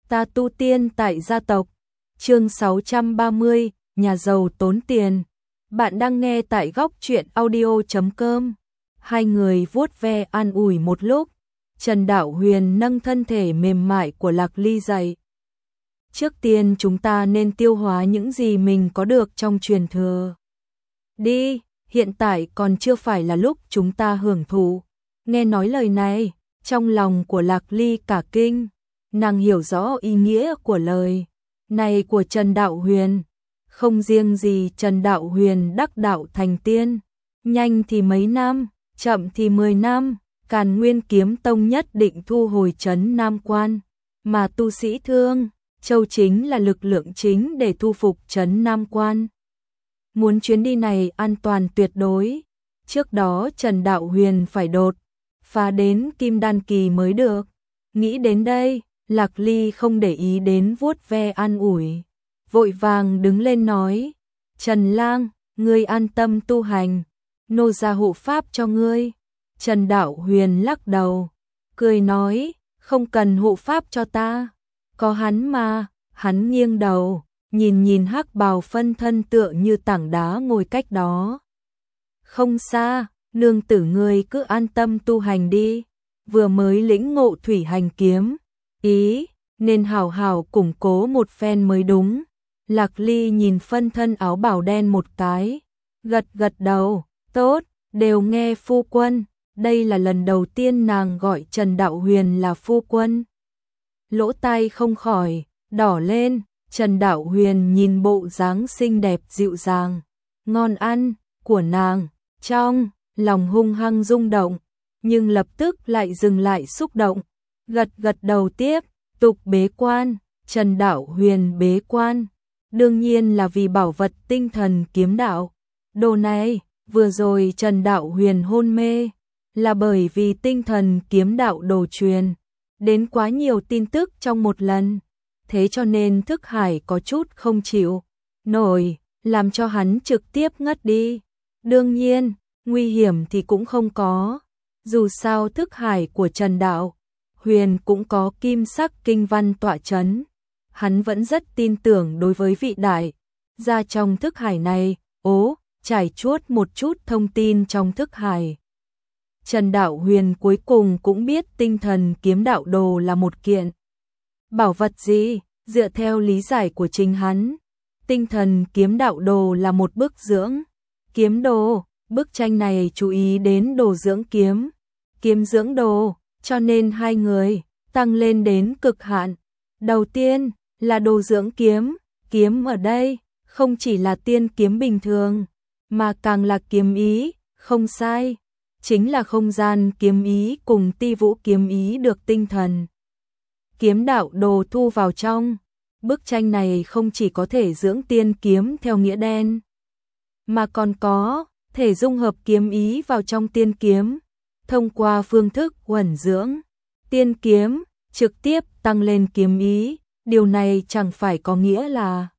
Ta tu tiên tại gia tộc. Chương 630, nhà giàu tốn tiền. Bạn đang nghe tại góc truyện audio.com. Hai người vuốt ve an ủi một lúc. Trần Đạo Huyền nâng thân thể mềm mại của Lạc Ly dậy. Trước tiên chúng ta nên tiêu hóa những gì mình có được trong truyền thừa. Đi, hiện tại còn chưa phải là lúc chúng ta hưởng thụ. Nghe nói lời này, trong lòng của Lạc Ly cả kinh. Nàng hiểu rõ ý nghĩa của lời này của Trần Đạo Huyền. Không riêng gì Trần Đạo Huyền đắc đạo thành tiên, nhanh thì mấy năm, chậm thì 10 năm, Càn Nguyên Kiếm Tông nhất định thu hồi trấn Nam Quan, mà tu sĩ Thương Châu chính là lực lượng chính để thu phục trấn Nam Quan. Muốn chuyến đi này an toàn tuyệt đối, trước đó Trần Đạo Huyền phải đột phá đến Kim Đan kỳ mới được. Nghĩ đến đây, Lạc Ly không để ý đến vuốt ve an ủi, vội vàng đứng lên nói: Trần Lang, ngươi an tâm tu hành, nô gia hộ pháp cho ngươi. Trần Đạo Huyền lắc đầu, cười nói: không cần hộ pháp cho ta, có hắn mà. Hắn nghiêng đầu, nhìn hắc bào phân thân tựa như tảng đá ngồi cách đó không xa. Nương tử ngươi cứ an tâm tu hành đi, vừa mới lĩnh ngộ thủy hành kiếm ý, nên hảo hảo củng cố một phen mới đúng. Lạc Ly nhìn phân thân áo bào đen một cái, gật đầu, tốt, đều nghe phu quân. Đây là lần đầu tiên nàng gọi Trần Đạo Huyền là phu quân. Lỗ tai không khỏi đỏ lên. Trần Đạo Huyền nhìn bộ dáng xinh đẹp dịu dàng, ngon ăn của nàng, trong lòng hung hăng rung động, nhưng lập tức lại dừng lại xúc động, gật đầu tiếp tục bế quan. Trần Đạo Huyền bế quan, đương nhiên là vì bảo vật tinh thần kiếm đạo. Đồ này, vừa rồi Trần Đạo Huyền hôn mê, là bởi vì tinh thần kiếm đạo đồ truyền đến quá nhiều tin tức trong một lần, thế cho nên thức hải có chút không chịu nổi, làm cho hắn trực tiếp ngất đi. Đương nhiên, nguy hiểm thì cũng không có, dù sao thức hải của Trần Đạo Huyền cũng có kim sắc kinh văn tọa chấn. Hắn vẫn rất tin tưởng đối với vị đại gia trong thức hải này. Trải chuốt một chút thông tin trong thức hải. Trần Đạo Huyền cuối cùng cũng biết tinh thần kiếm đạo đồ là một kiện bảo vật gì. Dựa theo lý giải của chính hắn, tinh thần kiếm đạo đồ là một bức dưỡng kiếm đồ. Bức tranh này chú ý đến đồ dưỡng kiếm, kiếm dưỡng đồ, cho nên hai người tăng lên đến cực hạn. Đầu tiên là đồ dưỡng kiếm, kiếm ở đây không chỉ là tiên kiếm bình thường, mà càng là kiếm ý, không sai, chính là không gian kiếm ý cùng ti vũ kiếm ý được tinh thần kiếm đạo đồ thu vào trong. Bức tranh này không chỉ có thể dưỡng tiên kiếm theo nghĩa đen, mà còn có thể dung hợp kiếm ý vào trong tiên kiếm, thông qua phương thức uẩn dưỡng tiên kiếm, trực tiếp tăng lên kiếm ý. Điều này chẳng phải có nghĩa là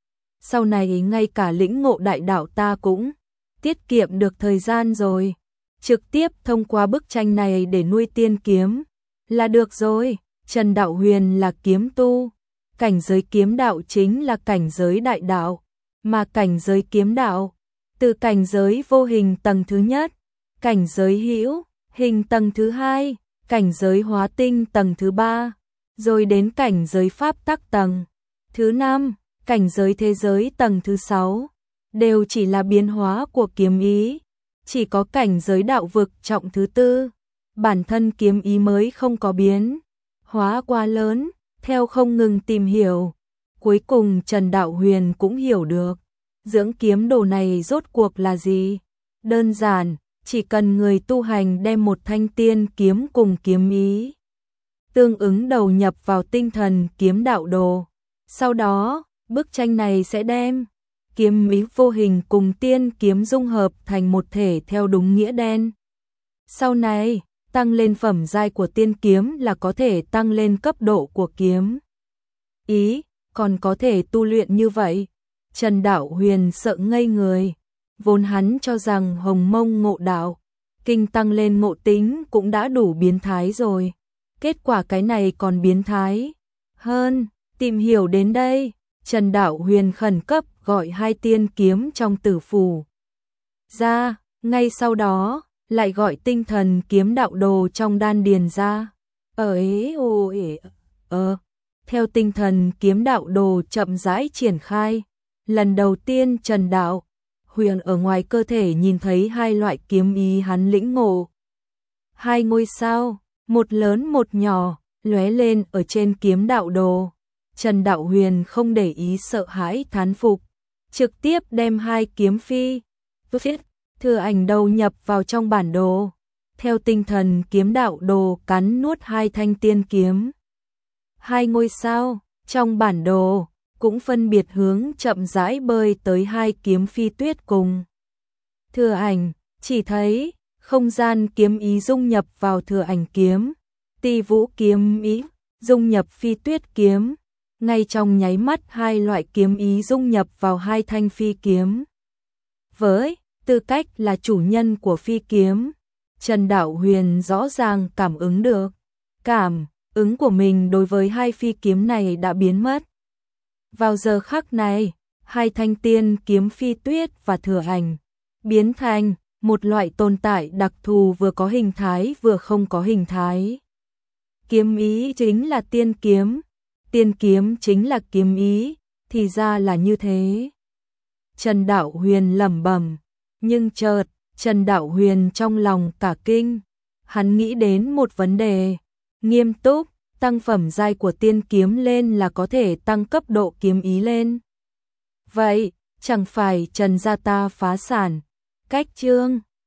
sau này ngay cả lĩnh ngộ đại đạo ta cũng tiết kiệm được thời gian rồi, trực tiếp thông qua bức tranh này để nuôi tiên kiếm là được rồi. Trần Đạo Huyền là kiếm tu, cảnh giới kiếm đạo chính là cảnh giới đại đạo, mà cảnh giới kiếm đạo từ cảnh giới vô hình tầng thứ nhất, cảnh giới hữu hình tầng thứ hai, cảnh giới hóa tinh tầng thứ ba, rồi đến cảnh giới pháp tắc tầng thứ năm, cảnh giới thế giới tầng thứ sáu, đều chỉ là biến hóa của kiếm ý. Chỉ có cảnh giới đạo vực trọng thứ tư, bản thân kiếm ý mới không có biến hóa quá lớn. Theo không ngừng tìm hiểu, cuối cùng Trần Đạo Huyền cũng hiểu được dưỡng kiếm đồ này rốt cuộc là gì. Đơn giản, chỉ cần người tu hành đem một thanh tiên kiếm cùng kiếm ý tương ứng đầu nhập vào tinh thần kiếm đạo đồ, sau đó bức tranh này sẽ đem kiếm ý vô hình cùng tiên kiếm dung hợp thành một thể theo đúng nghĩa đen. Sau này tăng lên phẩm giai của tiên kiếm là có thể tăng lên cấp độ của kiếm ý, còn có thể tu luyện như vậy. Trần Đạo Huyền sợ ngây người, vốn hắn cho rằng Hồng Mông ngộ đạo kinh tăng lên ngộ tính cũng đã đủ biến thái rồi, kết quả cái này còn biến thái hơn, tìm hiểu đến đây, Trần Đạo Huyền khẩn cấp gọi 2 tiên kiếm trong tử phủ ra, ngay sau đó lại gọi tinh thần kiếm đạo đồ trong đan điền ra. Theo tinh thần kiếm đạo đồ chậm rãi triển khai, lần đầu tiên Trần Đạo Huyền ở ngoài cơ thể nhìn thấy 2 loại kiếm ý hắn lĩnh ngộ. 2 ngôi sao, một lớn một nhỏ, lóe lên ở trên kiếm đạo đồ. Trần Đạo Huyền không để ý sợ hãi thán phục, trực tiếp đem 2 kiếm phi thừa ảnh đầu nhập vào trong bản đồ. Theo tinh thần kiếm đạo đồ cắn nuốt 2 thanh tiên kiếm. 2 ngôi sao trong bản đồ cũng phân biệt hướng chậm rãi bơi tới 2 kiếm phi tuyết cùng thừa ảnh, chỉ thấy không gian kiếm ý dung nhập vào thừa ảnh kiếm, Ti Vũ kiếm ý dung nhập phi tuyết kiếm, ngay trong nháy mắt 2 loại kiếm ý dung nhập vào 2 thanh phi kiếm. Với tư cách là chủ nhân của phi kiếm, Trần Đạo Huyền rõ ràng cảm ứng được, cảm ứng của mình đối với 2 phi kiếm này đã biến mất. Vào giờ khắc này, 2 thanh tiên kiếm phi tuyết và thừa ảnh biến thành một loại tồn tại đặc thù vừa có hình thái vừa không có hình thái. Kiếm ý chính là tiên kiếm chính là kiếm ý, thì ra là như thế. Trần Đạo Huyền lẩm bẩm, nhưng chợt, Trần Đạo Huyền trong lòng cả kinh, hắn nghĩ đến một vấn đề, nghiêm túc, tăng phẩm giai của tiên kiếm lên là có thể tăng cấp độ kiếm ý lên. Vậy, chẳng phải Trần gia ta phá sản, cách chương